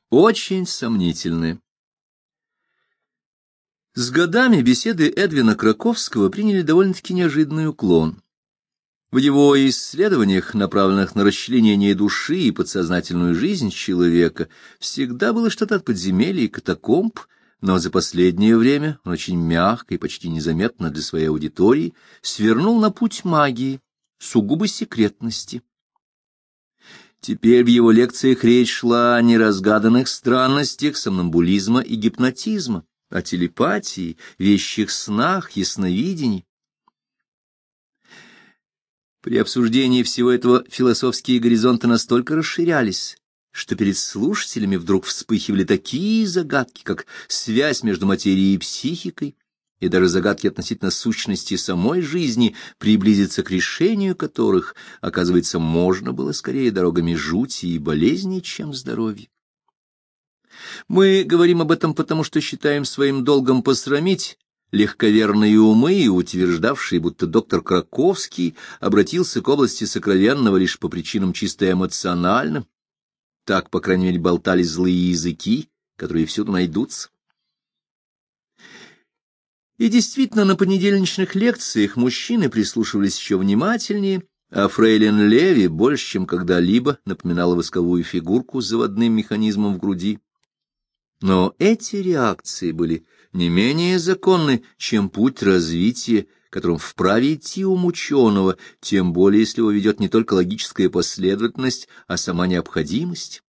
очень сомнительны. С годами беседы Эдвина Краковского приняли довольно-таки неожиданный уклон. В его исследованиях, направленных на расчленение души и подсознательную жизнь человека, всегда было что-то от подземелья и катакомб, но за последнее время он очень мягко и почти незаметно для своей аудитории свернул на путь магии, сугубо секретности. Теперь в его лекциях речь шла о неразгаданных странностях сомнамбулизма и гипнотизма, о телепатии, вещих снах, ясновидении. При обсуждении всего этого философские горизонты настолько расширялись, что перед слушателями вдруг вспыхивали такие загадки, как связь между материей и психикой, и даже загадки относительно сущности самой жизни, приблизиться к решению которых, оказывается, можно было скорее дорогами жути и болезней, чем здоровья. Мы говорим об этом потому, что считаем своим долгом посрамить легковерные умы, утверждавшие, будто доктор Краковский обратился к области сокровенного лишь по причинам чисто эмоциональным. Так, по крайней мере, болтали злые языки, которые всюду найдутся. И действительно, на понедельничных лекциях мужчины прислушивались еще внимательнее, а фрейлин Леви больше, чем когда-либо, напоминала восковую фигурку с заводным механизмом в груди. Но эти реакции были не менее законны, чем путь развития, которым вправе идти ум ученого, тем более, если его ведет не только логическая последовательность, а сама необходимость.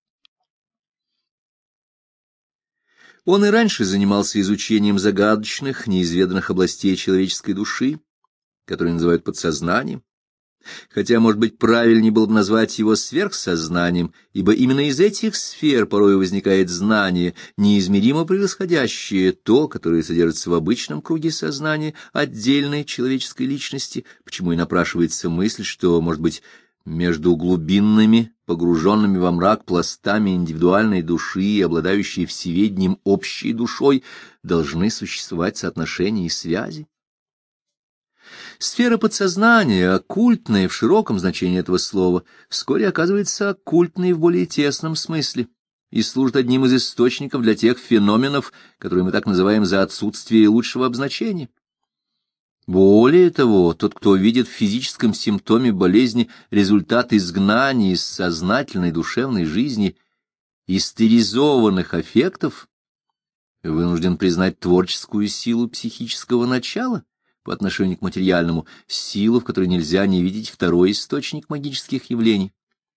Он и раньше занимался изучением загадочных, неизведанных областей человеческой души, которые называют подсознанием, хотя, может быть, правильнее было бы назвать его сверхсознанием, ибо именно из этих сфер порой возникает знание, неизмеримо превосходящее то, которое содержится в обычном круге сознания отдельной человеческой личности, почему и напрашивается мысль, что, может быть, между глубинными, погруженными во мрак пластами индивидуальной души и обладающей всеведением общей душой, должны существовать соотношения и связи. Сфера подсознания, оккультная в широком значении этого слова, вскоре оказывается оккультной в более тесном смысле и служит одним из источников для тех феноменов, которые мы так называем за отсутствие лучшего обозначения. Более того, тот, кто видит в физическом симптоме болезни результат изгнания из сознательной душевной жизни истеризованных аффектов, вынужден признать творческую силу психического начала по отношению к материальному, силу, в которой нельзя не видеть второй источник магических явлений.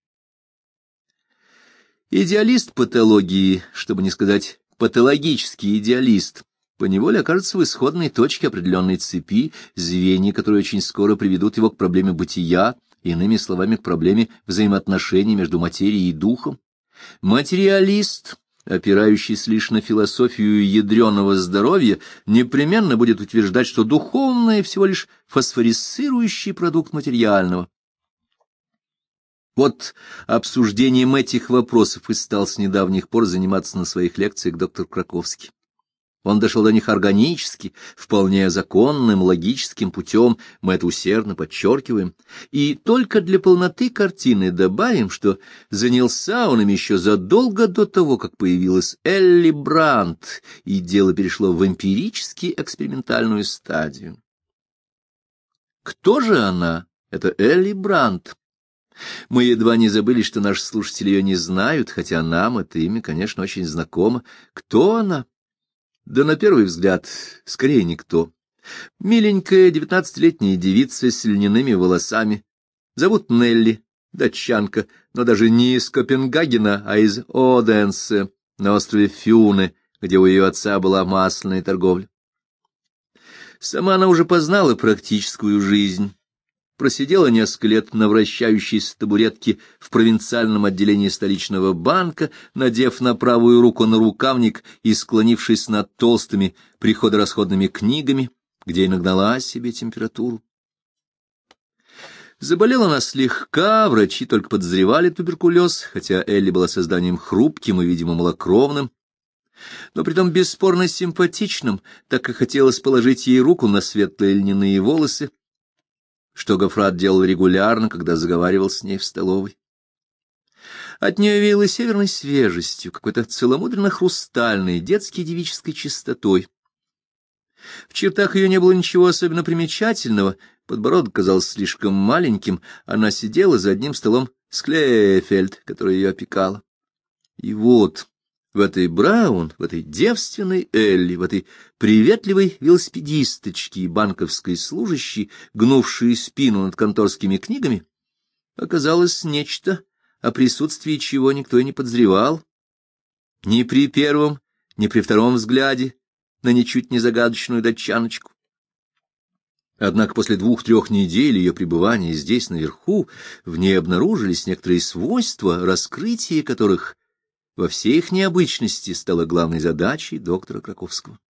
Идеалист патологии, чтобы не сказать патологический идеалист, поневоле окажется в исходной точке определенной цепи, звенья, которые очень скоро приведут его к проблеме бытия, иными словами, к проблеме взаимоотношений между материей и духом. Материалист, опирающийся лишь на философию ядреного здоровья, непременно будет утверждать, что духовное всего лишь фосфорисцирующий продукт материального. Вот обсуждением этих вопросов и стал с недавних пор заниматься на своих лекциях доктор Краковский. Он дошел до них органически, вполне законным, логическим путем, мы это усердно подчеркиваем, и только для полноты картины добавим, что занялся он им еще задолго до того, как появилась Элли Брандт, и дело перешло в эмпирически экспериментальную стадию. Кто же она, эта Элли Брандт? Мы едва не забыли, что наши слушатели ее не знают, хотя нам это имя, конечно, очень знакомо. Кто она? Да на первый взгляд, скорее никто. Миленькая 19-летняя девица с льняными волосами. Зовут Нелли, датчанка, но даже не из Копенгагена, а из Оденсе, на острове Фюне, где у ее отца была масляная торговля. Сама она уже познала практическую жизнь. Просидела несколько лет на вращающейся табуретке в провинциальном отделении столичного банка, надев на правую руку нарукавник и склонившись над толстыми приходо-расходными книгами, где и нагнала себе температуру. Заболела она слегка, врачи только подозревали туберкулез, хотя Элли была созданием хрупким и, видимо, малокровным, но притом бесспорно симпатичным, так как хотелось положить ей руку на светлые льняные волосы, что Гоффрат делал регулярно, когда заговаривал с ней в столовой. От нее веяло северной свежестью, какой-то целомудренно-хрустальной, детской девической чистотой. В чертах ее не было ничего особенно примечательного, подбородок казался слишком маленьким, она сидела за одним столом с Клейфельд, которая ее опекала. И вот в этой Браун, в этой девственной Элли, в этой приветливой велосипедисточке и банковской служащей, гнувшей спину над конторскими книгами, оказалось нечто, о присутствии чего никто и не подозревал. Ни при первом, ни при втором взгляде на ничуть не загадочную датчаночку. Однако после 2-3 недель ее пребывания здесь, наверху, в ней обнаружились некоторые свойства, раскрытие которых во всей их необычности стало главной задачей доктора Краковского.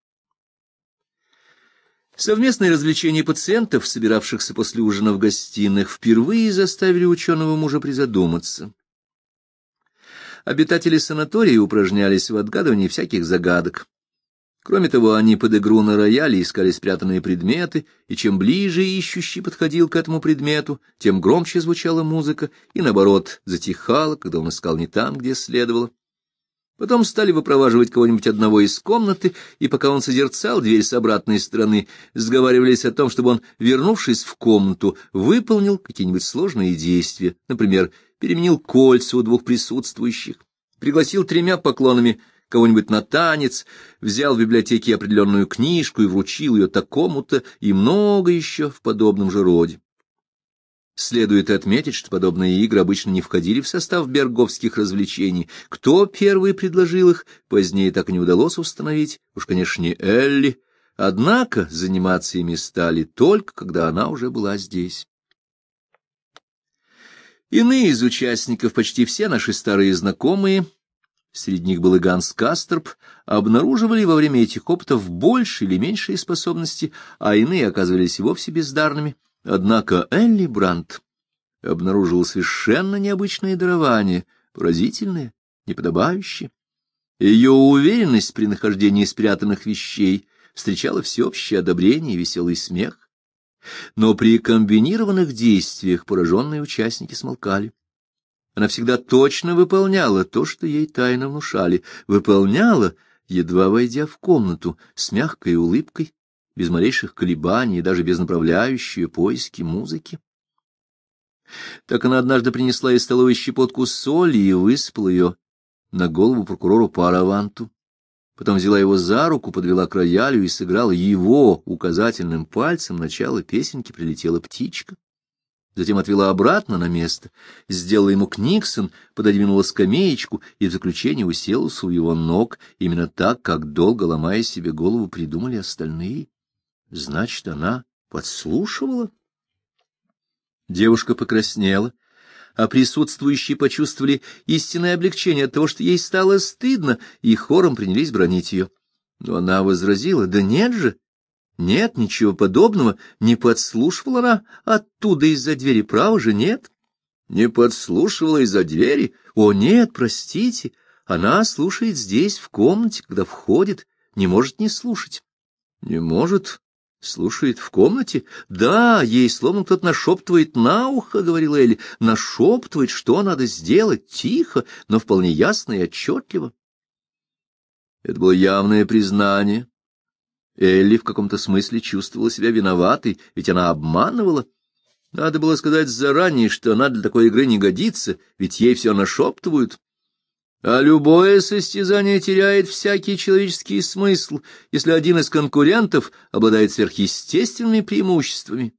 Совместные развлечения пациентов, собиравшихся после ужина в гостиных, впервые заставили ученого мужа призадуматься. Обитатели санатория упражнялись в отгадывании всяких загадок. Кроме того, они под игру на рояле искали спрятанные предметы, и чем ближе ищущий подходил к этому предмету, тем громче звучала музыка, и, наоборот, затихала, когда он искал не там, где следовало. Потом стали выпроваживать кого-нибудь одного из комнаты, и пока он созерцал дверь с обратной стороны, сговаривались о том, чтобы он, вернувшись в комнату, выполнил какие-нибудь сложные действия, например, переменил кольца у 2 присутствующих, пригласил 3 поклонами кого-нибудь на танец, взял в библиотеке определенную книжку и вручил ее такому-то, и много еще в подобном же роде. Следует отметить, что подобные игры обычно не входили в состав берговских развлечений. Кто первый предложил их, позднее так и не удалось установить, уж, конечно, не Элли, однако заниматься ими стали только, когда она уже была здесь. Иные из участников, почти все наши старые знакомые, среди них был и Ганс Касторп, обнаруживали во время этих опытов большие или меньшие способности, а иные оказывались и вовсе бездарными. Однако Элли Брандт обнаружила совершенно необычное дарование, поразительное, неподобающее. Ее уверенность при нахождении спрятанных вещей встречала всеобщее одобрение и веселый смех. Но при комбинированных действиях пораженные участники смолкали. Она всегда точно выполняла то, что ей тайно внушали, выполняла, едва войдя в комнату, с мягкой улыбкой, без малейших колебаний, даже без направляющей поиски музыки. Так она однажды принесла из столовой щепотку соли и высыпала ее на голову прокурору Параванту. Потом взяла его за руку, подвела к роялю и сыграла его указательным пальцем начало песенки «Прилетела птичка». Затем отвела обратно на место, сделала ему книксон, пододвинула скамеечку и в заключение уселась у его ног, именно так, как, долго ломая себе голову, придумали остальные. Значит, она подслушивала? Девушка покраснела, а присутствующие почувствовали истинное облегчение от того, что ей стало стыдно, и хором принялись бранить ее. Но она возразила: да нет же, нет, ничего подобного, не подслушивала она оттуда из-за двери, право же, нет. Не подслушивала из-за двери? О, нет, простите, она слушает здесь, в комнате, когда входит, не может не слушать. Не может? Слушает в комнате? Да, ей словно кто-то нашептывает на ухо, — говорила Элли, — нашептывает, что надо сделать, тихо, но вполне ясно и отчетливо. Это было явное признание. Элли в каком-то смысле чувствовала себя виноватой, ведь она обманывала. Надо было сказать заранее, что она для такой игры не годится, ведь ей все нашептывают. А любое состязание теряет всякий человеческий смысл, если один из конкурентов обладает сверхъестественными преимуществами.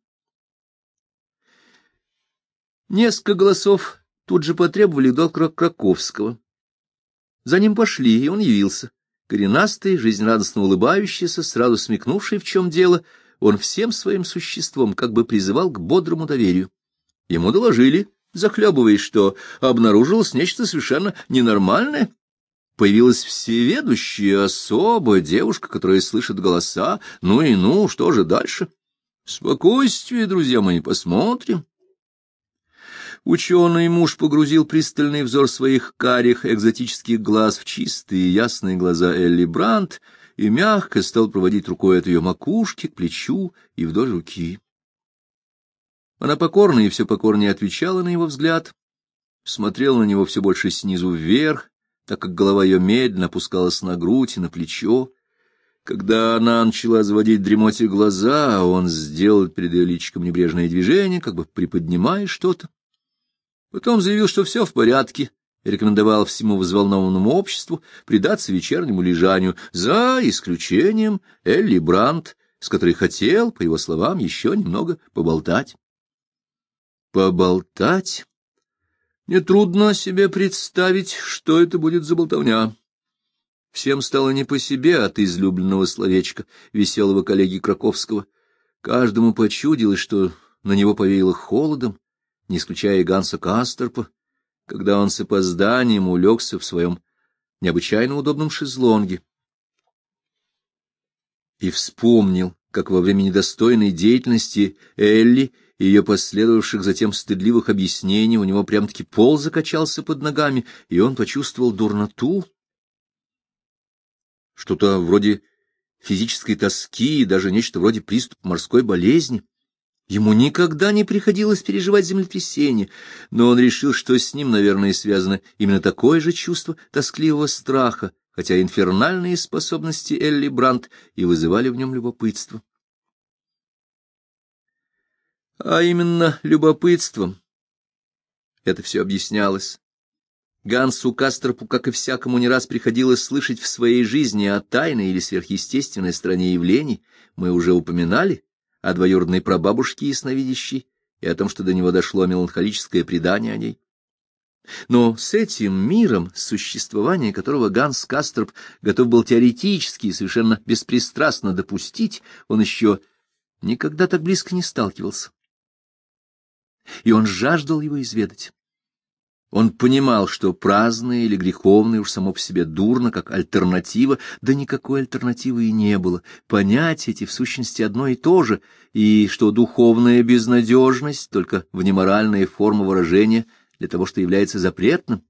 Несколько голосов тут же потребовали доктора Краковского. За ним пошли, и он явился. Коренастый, жизнерадостно улыбающийся, сразу смекнувший, в чем дело, он всем своим существом как бы призывал к бодрому доверию. Ему доложили, захлебываясь, что обнаружилось нечто совершенно ненормальное. Появилась всеведущая особа, девушка, которая слышит голоса. Ну и ну, что же дальше? Спокойствие, друзья мои, посмотрим. Ученый муж погрузил пристальный взор своих карих экзотических глаз в чистые ясные глаза Элли Брандт и мягко стал проводить рукой от ее макушки к плечу и вдоль руки. Она покорно и все покорнее отвечала на его взгляд, смотрела на него все больше снизу вверх, так как голова ее медленно опускалась на грудь и на плечо. Когда она начала заводить дремоте глаза, он сделал перед ее личиком небрежное движение, как бы приподнимая что-то. Потом заявил, что все в порядке, и рекомендовал всему взволнованному обществу предаться вечернему лежанию, за исключением Элли Брандт, с которой хотел, по его словам, еще немного поболтать. Поболтать? Нетрудно себе представить, что это будет за болтовня. Всем стало не по себе от излюбленного словечка веселого коллеги Краковского. Каждому почудилось, что на него повеяло холодом, не исключая и Ганса Касторпа, когда он с опозданием улегся в своем необычайно удобном шезлонге. И вспомнил, как во время недостойной деятельности Элли и ее последовавших затем стыдливых объяснений у него прям-таки пол закачался под ногами, и он почувствовал дурноту. Что-то вроде физической тоски и даже нечто вроде приступа морской болезни. Ему никогда не приходилось переживать землетрясение, но он решил, что с ним, наверное, связано именно такое же чувство тоскливого страха, хотя инфернальные способности Элли Брандт и вызывали в нем любопытство. А именно любопытством это все объяснялось. Гансу Касторпу, как и всякому, не раз приходилось слышать в своей жизни о тайной или сверхъестественной стороне явлений. Мы уже упоминали о двоюродной прабабушке ясновидящей и о том, что до него дошло меланхолическое предание о ней. Но с этим миром, существование которого Ганс Касторп готов был теоретически и совершенно беспристрастно допустить, он еще никогда так близко не сталкивался. И он жаждал его изведать. Он понимал, что праздное или греховное уж само по себе дурно, как альтернатива, да никакой альтернативы и не было. Понятия эти в сущности одно и то же, и что духовная безнадежность — только внеморальная форма выражения для того, что является запретным.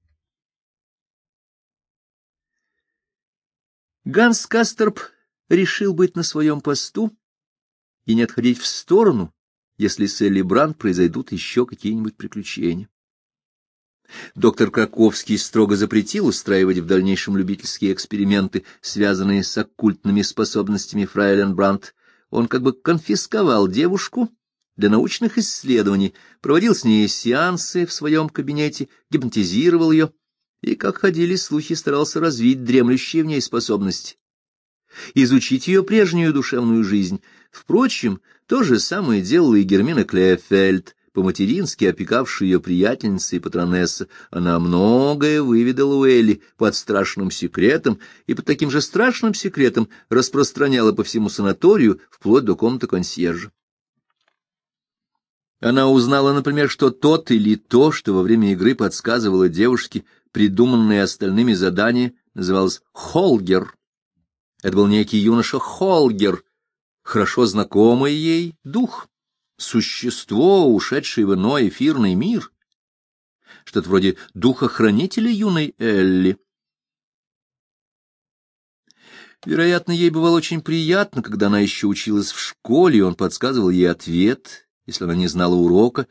Ганс Касторп решил быть на своем посту и не отходить в сторону, если с Элли Брандт произойдут еще какие-нибудь приключения. Доктор Краковский строго запретил устраивать в дальнейшем любительские эксперименты, связанные с оккультными способностями фрейлин Брандт. Он как бы конфисковал девушку для научных исследований, проводил с ней сеансы в своем кабинете, гипнотизировал ее и, как ходили слухи, старался развить дремлющие в ней способности, изучить ее прежнюю душевную жизнь. Впрочем, то же самое делала и Гермина Клефельд, по-матерински опекавшая ее приятельница и патронесса. Она многое выведала у Элли под страшным секретом, и под таким же страшным секретом распространяла по всему санаторию, вплоть до комнаты консьержа. Она узнала, например, что тот или то, что во время игры подсказывало девушке придуманное остальными задание, называлось «Холгер». Это был некий юноша Холгер, хорошо знакомый ей дух. Существо, ушедшее в иной эфирный мир, что-то вроде духа-хранителя юной Элли. Вероятно, ей бывало очень приятно, когда она еще училась в школе, и он подсказывал ей ответ, если она не знала урока.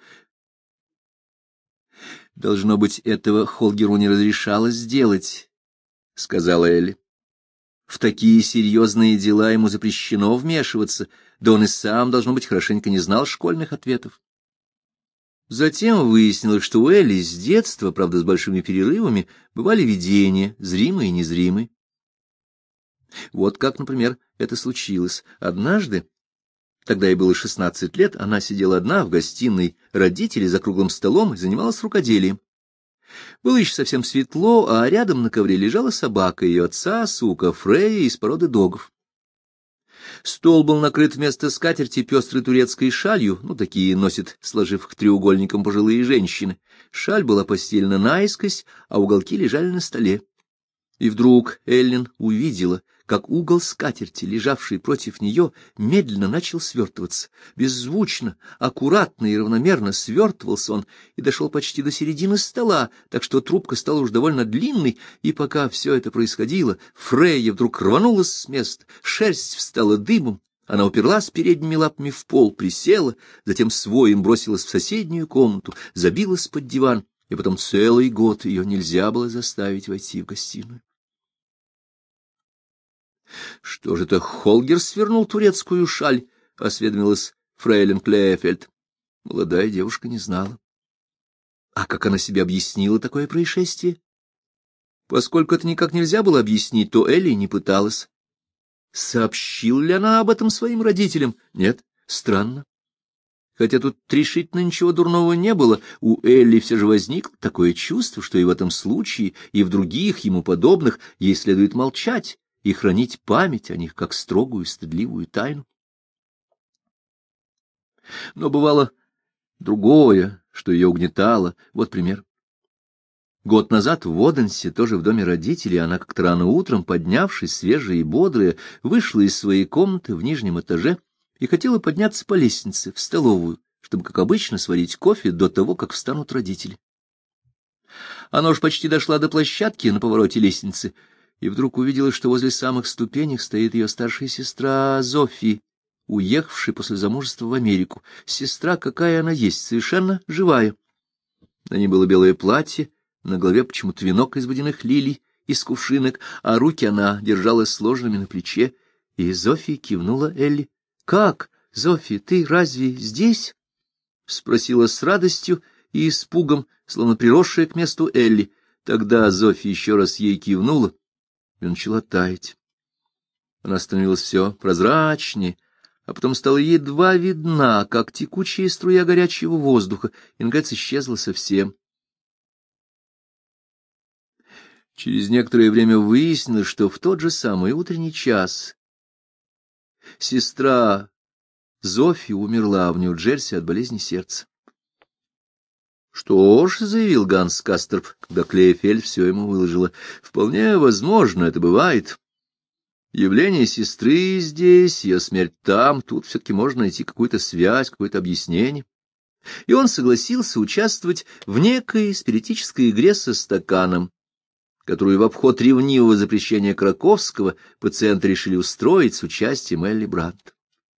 «Должно быть, этого Холгеру не разрешалось сделать», — сказала Элли. «В такие серьезные дела ему запрещено вмешиваться, да он и сам, должно быть, хорошенько не знал школьных ответов». Затем выяснилось, что у Элли с детства, правда, с большими перерывами, бывали видения, зримые и незримые. Вот как, например, это случилось. Однажды, тогда ей было 16 лет, она сидела одна в гостиной родителей за круглым столом и занималась рукоделием. Было еще совсем светло, а рядом на ковре лежала собака ее отца, сука Фрея из породы догов. Стол был накрыт вместо скатерти пестрой турецкой шалью, такие носят, сложив к треугольникам, пожилые женщины. Шаль была постелена наискось, а уголки лежали на столе. И вдруг Эллен увидела, как угол скатерти, лежавший против нее, медленно начал свертываться. Беззвучно, аккуратно и равномерно свертывался он и дошел почти до середины стола, так что трубка стала уж довольно длинной, и пока все это происходило, Фрейя вдруг рванулась с места, шерсть встала дыбом, она уперлась передними лапами в пол, присела, затем с воем бросилась в соседнюю комнату, забилась под диван и потом целый год ее нельзя было заставить войти в гостиную. — Что же это Холгер свернул турецкую шаль? — осведомилась фрейлин Клейфельд. Молодая девушка не знала. А как она себе объяснила такое происшествие? Поскольку это никак нельзя было объяснить, то Элли не пыталась. Сообщила ли она об этом своим родителям? Нет, странно. Хотя тут решительно ничего дурного не было, у Элли все же возникло такое чувство, что и в этом случае, и в других ему подобных ей следует молчать и хранить память о них как строгую стыдливую тайну. Но бывало другое, что ее угнетало. Вот пример. Год назад в Оденсе, тоже в доме родителей, она как-то рано утром, поднявшись, свежая и бодрая, вышла из своей комнаты в нижнем этаже и хотела подняться по лестнице в столовую, чтобы, как обычно, сварить кофе до того, как встанут родители. Она уж почти дошла до площадки на повороте лестницы, и вдруг увидела, что возле самых ступенек стоит ее старшая сестра Зофи, уехавшая после замужества в Америку. Сестра, какая она есть, совершенно живая. На ней было белое платье, на голове почему-то венок из водяных лилий, из кувшинок, а руки она держала сложенными на плече, и Зофи кивнула Элли. — Как, Зофи, ты разве здесь? — спросила с радостью и испугом, словно приросшая к месту Элли. Тогда Зофи еще раз ей кивнула и начала таять. Она становилась все прозрачнее, а потом стала едва видна, как текучая струя горячего воздуха, и, наконец, исчезла совсем. Через некоторое время выяснилось, что в тот же самый утренний час сестра Зофи умерла в Нью-Джерси от болезни сердца. — Что ж, — заявил Ганс Касторп, когда Клейфельд все ему выложила, — вполне возможно, это бывает. Явление сестры здесь, ее смерть там, тут все-таки можно найти какую-то связь, какое-то объяснение. И он согласился участвовать в некой спиритической игре со стаканом, которую в обход ревнивого запрещения Краковского пациенты решили устроить с участием Элли Брандт.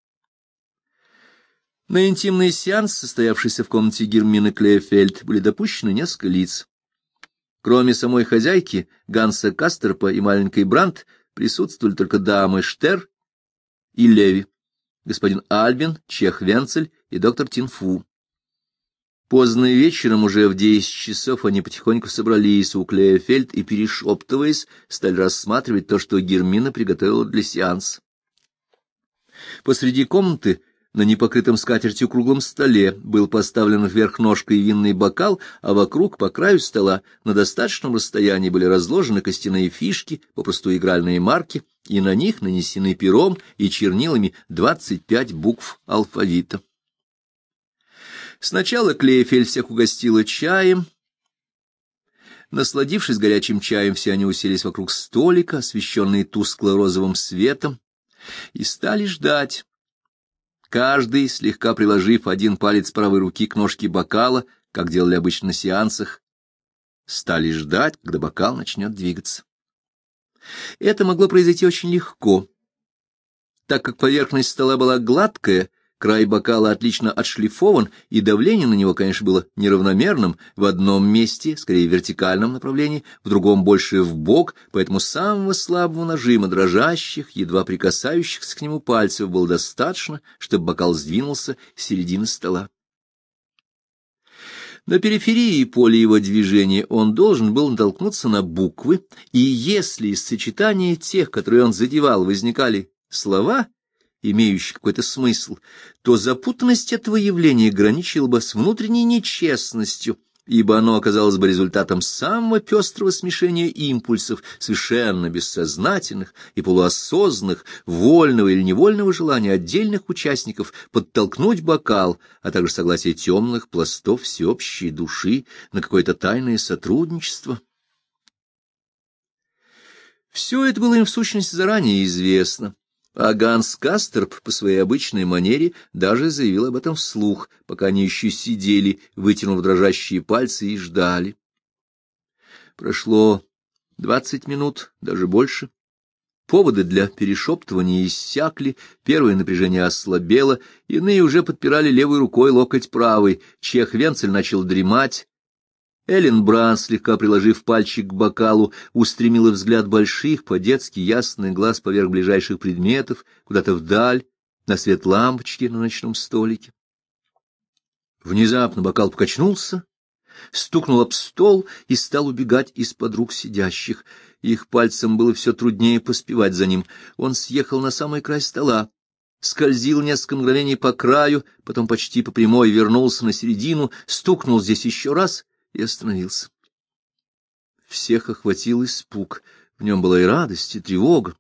На интимный сеанс, состоявшийся в комнате Гермины Клейфельд, были допущены несколько лиц. Кроме самой хозяйки, Ганса Касторпа и маленькой Брандт, присутствовали только дамы Штер и Леви, господин Альбин, чех Венцель и доктор Тинфу. Поздно вечером, уже в 10 часов, они потихоньку собрались у Клейфельд и, перешептываясь, стали рассматривать то, что Гермина приготовила для сеанса. Посреди комнаты, на непокрытом скатертью круглом столе, был поставлен вверх ножкой винный бокал, а вокруг, по краю стола, на достаточном расстоянии были разложены костяные фишки, попросту игральные марки, и на них нанесены пером и чернилами 25 букв алфавита. Сначала Клейфельд всех угостила чаем. Насладившись горячим чаем, все они уселись вокруг столика, освещенные тускло-розовым светом, и стали ждать. Каждый, слегка приложив один палец правой руки к ножке бокала, как делали обычно на сеансах, стали ждать, когда бокал начнет двигаться. Это могло произойти очень легко, так как поверхность стола была гладкая, край бокала отлично отшлифован, и давление на него, конечно, было неравномерным, в одном месте, скорее в вертикальном направлении, в другом больше вбок, поэтому самого слабого нажима дрожащих, едва прикасающихся к нему пальцев было достаточно, чтобы бокал сдвинулся с середины стола. На периферии поля его движения он должен был натолкнуться на буквы, и если из сочетания тех, которые он задевал, возникали слова, имеющий какой-то смысл, то запутанность этого явления граничила бы с внутренней нечестностью, ибо оно оказалось бы результатом самого пестрого смешения импульсов, совершенно бессознательных и полуосознанных, вольного или невольного желания отдельных участников подтолкнуть бокал, а также согласия темных пластов всеобщей души на какое-то тайное сотрудничество. Все это было им в сущности заранее известно. А Ганс Касторп по своей обычной манере даже заявил об этом вслух, пока они еще сидели, вытянув дрожащие пальцы, и ждали. Прошло 20 минут, даже больше. Поводы для перешептывания иссякли, первое напряжение ослабело, иные уже подпирали левой рукой локоть правой, чех Венцель начал дремать. Эллен Бран, слегка приложив пальчик к бокалу, устремила взгляд больших, по-детски ясных глаз поверх ближайших предметов, куда-то вдаль, на свет лампочки на ночном столике. Внезапно бокал покачнулся, стукнул об стол и стал убегать из-под рук сидящих. Их пальцем было все труднее поспевать за ним. Он съехал на самый край стола, скользил несколько мгновений по краю, потом почти по прямой вернулся на середину, стукнул здесь еще раз и остановился. Всех охватил испуг. В нем была и радость, и тревога.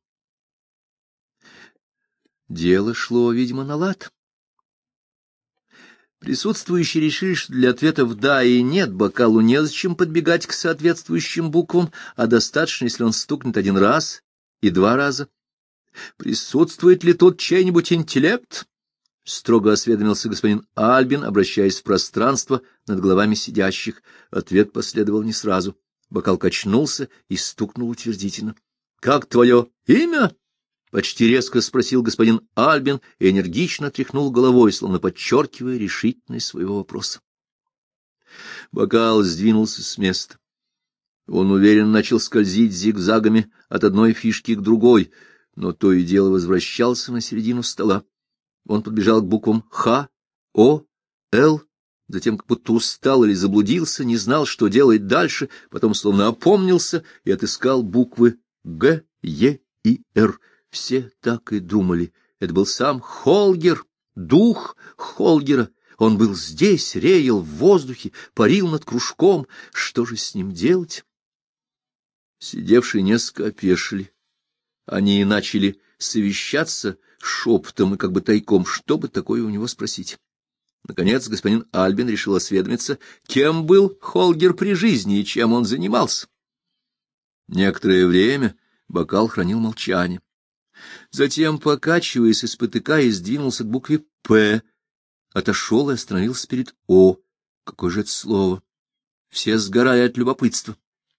Дело шло, видимо, на лад. Присутствующие решили, что для ответов «да» и «нет» бокалу незачем подбегать к соответствующим буквам, а достаточно, если он стукнет один раз и два раза. «Присутствует ли тут чей-нибудь интеллект?» — строго осведомился господин Альбин, обращаясь в пространство над головами сидящих. Ответ последовал не сразу. Бокал качнулся и стукнул утвердительно. — Как твое имя? — почти резко спросил господин Альбин и энергично тряхнул головой, словно подчеркивая решительность своего вопроса. Бокал сдвинулся с места. Он уверенно начал скользить зигзагами от одной фишки к другой, но то и дело возвращался на середину стола. Он подбежал к буквам «Х», «О», «Л», затем как будто устал или заблудился, не знал, что делать дальше, потом словно опомнился и отыскал буквы «Г», «Е» и «Р». Все так и думали. Это был сам Холгер, дух Холгера. Он был здесь, реял в воздухе, парил над кружком. Что же с ним делать? Сидевшие несколько опешили. Они начали совещаться шепотом и как бы тайком, что бы такое у него спросить. Наконец господин Альбин решил осведомиться, кем был Холгер при жизни и чем он занимался. Некоторое время бокал хранил молчание. Затем, покачиваясь и спотыкаясь, двинулся к букве «П», отошел и остановился перед «О». Какое же это слово? Все сгорая от любопытства.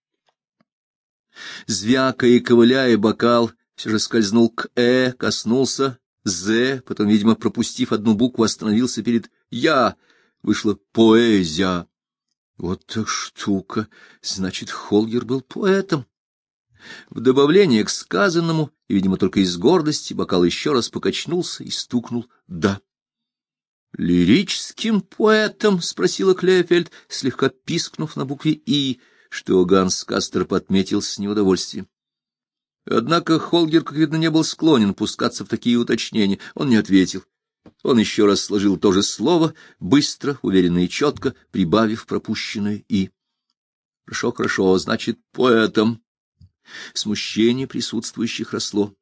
Звякая и ковыляя, бокал все же скользнул к «Э», коснулся «З», потом, видимо, пропустив одну букву, остановился перед «Я». Вышла «Поэзия». Вот так штука! Значит, Холгер был поэтом. В добавление к сказанному, и, видимо, только из гордости, бокал еще раз покачнулся и стукнул «да». «Лирическим поэтом?» — спросила Клефельд, слегка пискнув на букве «и», что Ганс Кастерп отметил с неудовольствием. Однако Холгер, как видно, не был склонен пускаться в такие уточнения. Он не ответил. Он еще раз сложил то же слово, быстро, уверенно и четко, прибавив пропущенное «и». «Хорошо, хорошо, значит, поэтом». Смущение присутствующих росло.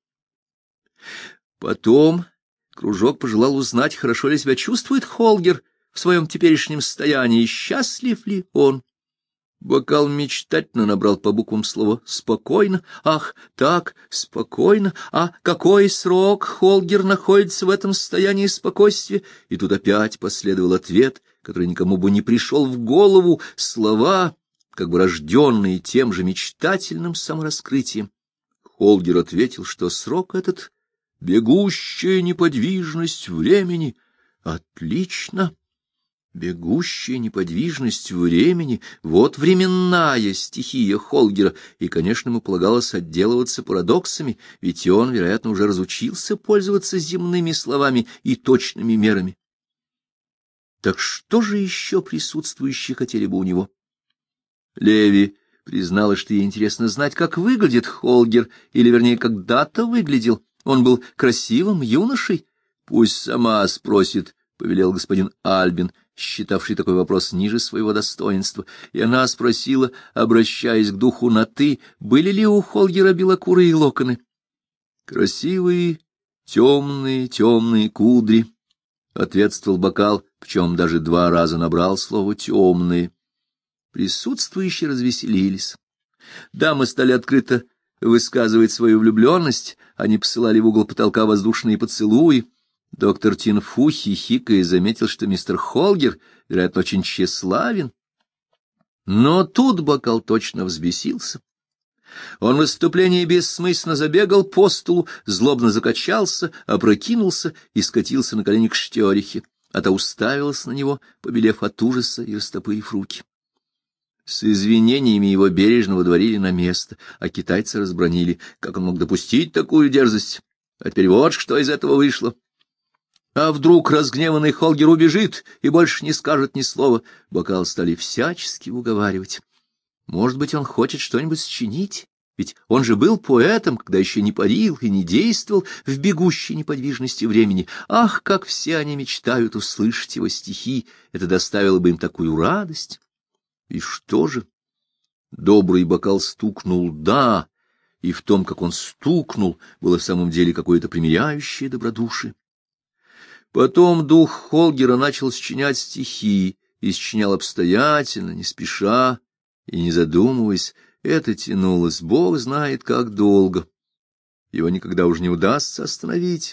Потом кружок пожелал узнать, хорошо ли себя чувствует Холгер в своем теперешнем состоянии, счастлив ли он. Бокал мечтательно набрал по буквам слово «спокойно». Ах, так, спокойно. А какой срок Холгер находится в этом состоянии спокойствия? И тут опять последовал ответ, который никому бы не пришел в голову, слова, как бы рожденные тем же мечтательным самораскрытием. Холгер ответил, что срок этот — бегущая неподвижность времени. Отлично! Бегущая неподвижность времени — вот временная стихия Холгера, и, конечно, ему полагалось отделываться парадоксами, ведь он, вероятно, уже разучился пользоваться земными словами и точными мерами. Так что же еще присутствующие хотели бы у него? Леви признала, что ей интересно знать, как выглядит Холгер, или, вернее, когда-то выглядел. Он был красивым юношей. Пусть сама спросит, — повелел господин Альбин, считавший такой вопрос ниже своего достоинства, и она спросила, обращаясь к духу на «ты», были ли у Холгера белокурые локоны. «Красивые, темные кудри», — ответствовал бокал, причем даже 2 раза набрал слово «темные». Присутствующие развеселились. Дамы стали открыто высказывать свою влюбленность, они посылали в угол потолка воздушные поцелуи. Доктор Тинфу, хихикая, заметил, что мистер Холгер, вероятно, очень тщеславен. Но тут бокал точно взбесился. Он в выступлении бессмысленно забегал по столу, злобно закачался, опрокинулся и скатился на колени к Штерихе, а та уставилась на него, побелев от ужаса и растопырив руки. С извинениями его бережно водворили на место, а китайцы разбранили, как он мог допустить такую дерзость. А теперь вот что из этого вышло. А вдруг разгневанный Холгер убежит и больше не скажет ни слова? Бокал стали всячески уговаривать. Может быть, он хочет что-нибудь сочинить? Ведь он же был поэтом, когда еще не парил и не действовал в бегущей неподвижности времени. Ах, как все они мечтают услышать его стихи! Это доставило бы им такую радость! И что же? Добрый Бокал стукнул «да», и в том, как он стукнул, было в самом деле какое-то примиряющее добродушие. Потом дух Холгера начал сочинять стихи, и сочинял обстоятельно, не спеша и не задумываясь. Это тянулось, Бог знает, как долго. Его никогда уже не удастся остановить.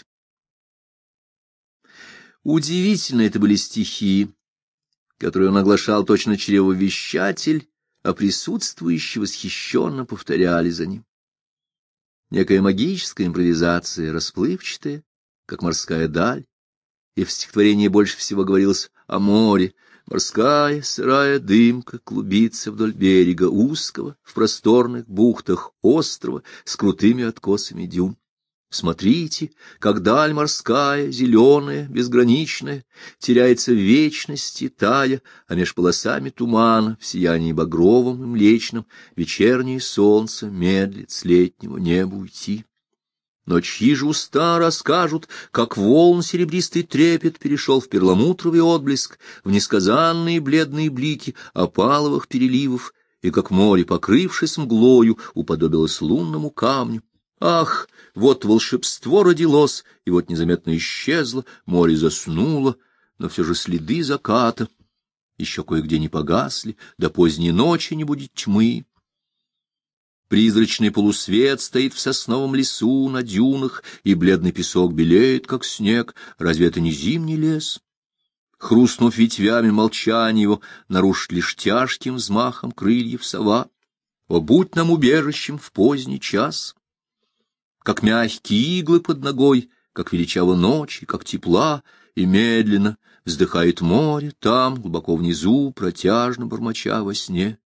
Удивительно это были стихи, которые он оглашал точно чревовещатель, а присутствующие восхищенно повторяли за ним. Некая магическая импровизация, расплывчатая, как морская даль, и в стихотворении больше всего говорилось о море. Морская сырая дымка клубится вдоль берега узкого, в просторных бухтах острова с крутыми откосами дюн. Смотрите, как даль морская, зеленая, безграничная, теряется в вечности, тая, а меж полосами тумана, в сиянии багровом и млечном, вечернее солнце медлит с летнего неба уйти. Но чьи же уста расскажут, как волн серебристый трепет перешел в перламутровый отблеск, в несказанные бледные блики опаловых переливов, и как море, покрывшись мглою, уподобилось лунному камню. Ах, вот волшебство родилось, и вот незаметно исчезло, море заснуло, но все же следы заката еще кое-где не погасли, до поздней ночи не будет тьмы. Призрачный полусвет стоит в сосновом лесу на дюнах, и бледный песок белеет, как снег. Разве это не зимний лес? Хрустнув ветвями, молчание его нарушит лишь тяжким взмахом крыльев сова. О, будь нам убежищем в поздний час! Как мягкие иглы под ногой, как величава ночи, как тепла, и медленно вздыхает море там, глубоко внизу, протяжно бормоча во сне.